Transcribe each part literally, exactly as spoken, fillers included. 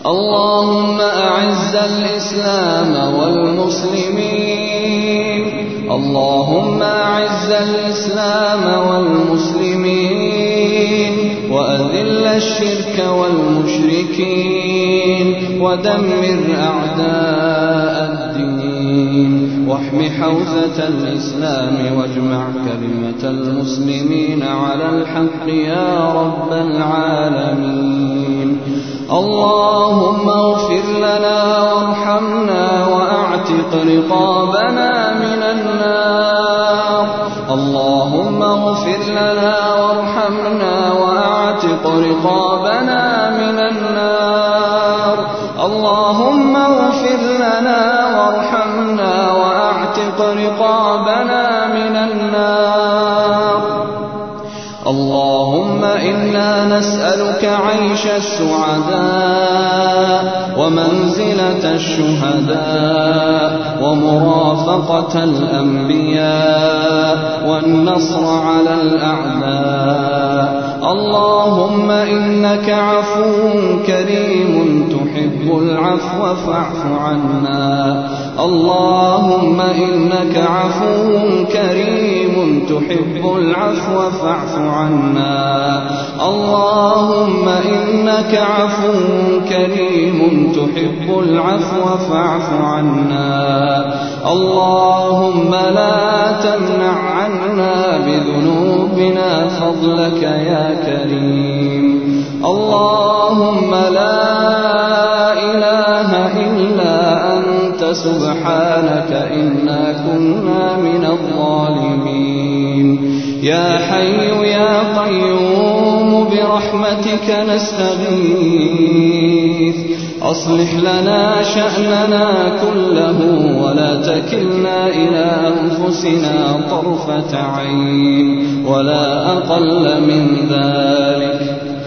اللهم أعز الإسلام والمسلمين اللهم أعز الإسلام والمسلمين وأذل الشرك والمشركين ودمر أعداء الدين واحم حوزة الإسلام واجمع كلمة المسلمين على الحق يا رب العالمين. اللهم اغفر لنا وارحمنا وأعتق رقابنا من النار اللهم اغفر لنا وارحمنا وأعتق رقابنا من النار اللهم اغفر لنا وارحمنا وأعتق رقابنا من النار. اللهم إنا نسألك عيش السعداء ومنزلة الشهداء ومرافقة الأنبياء والنصر على الأعداء. اللهم إنك عفو كريم تحب العفو فاعف عنا اللهم إنك عفو كريم تحب العفو فاعف عنا اللهم إنك عفو كريم تحب العفو فاعف عنا. اللهم لا تمنع عنا بذنوبنا فضلك يا كريم. اللهم لا إله إلا أنت سبحانك إنا كنا من الظالمين. يا حي يا قيوم برحمتك نستغيث أصلح لنا شأننا كله ولا تكلنا إلى أنفسنا طرفة عين ولا أقل من ذلك.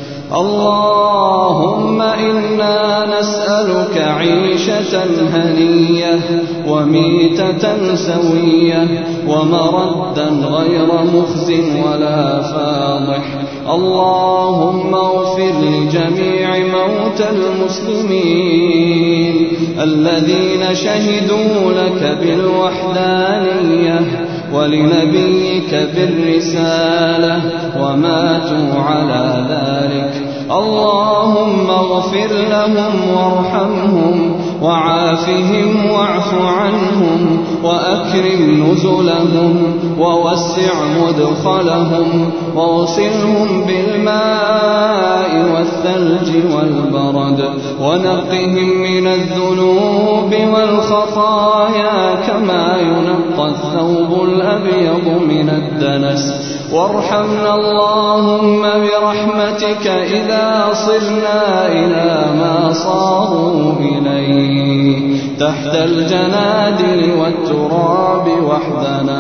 اللهم إنا نسألك عيشة هنية وميتة سوية ومردا غير مخز ولا فاضح. اللهم اغفر لجميع موتى المسلمين الذين شهدوا لك بالوحدانية ولنبيك بالرسالة وماتوا على ذلك. اللهم اغفر لهم وارحمهم وعافهم واعف عنهم وأكرم نزلهم ووسع مدخلهم واغسلهم بالماء والثلج والبرد ونقهم من الذنوب والخطايا كما ينقى الثوب الأبيض من الدنس. وارحمنا اللهم برحمتك إذا صرنا إلى ما صاروا إليه تحت الجنادل والتراب وحدنا.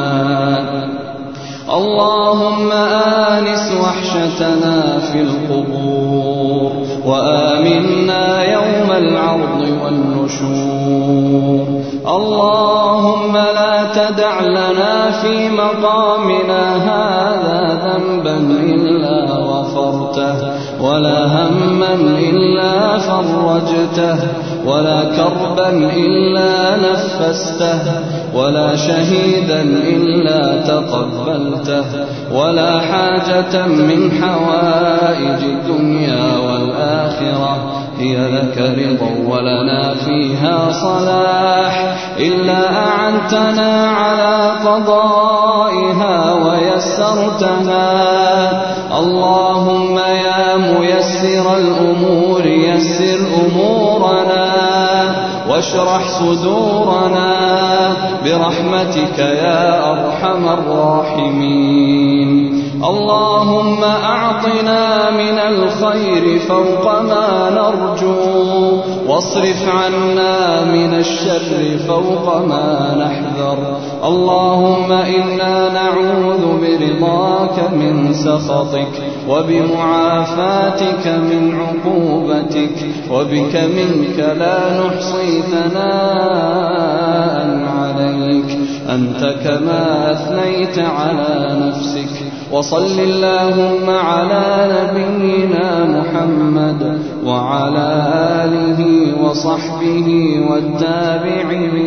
اللهم آنس وحشتنا في القبور وآمنا يوم العرض والنشور. اللهم لا تدع لنا في مقامنا هذا ذنبا إلا غفرته ولا هما إلا فرجته ولا كربا إلا نفسته ولا شهيدا إلا تقبلته ولا حاجة من حوائج الدنيا والآخرة هي لك رضا ولنا فيها صلاح إلا أعنتنا على قضائها ويسرتها. اللهم يا ميسر الأمور يسر أمورنا واشرح صدورنا برحمتك يا أرحم الراحمين. اللهم أعطنا من الخير فوق ما نرجو واصرف عنا من الشر فوق ما نحذر. اللهم إنا نعوذ برضاك من سخطك وبمعافاتك من عقوبتك وبك منك لا نحصي ثناء عليك أنت كما أثنيت على نفسك. وصل اللهم على نبينا محمد وعلى آله وصحبه والتابعين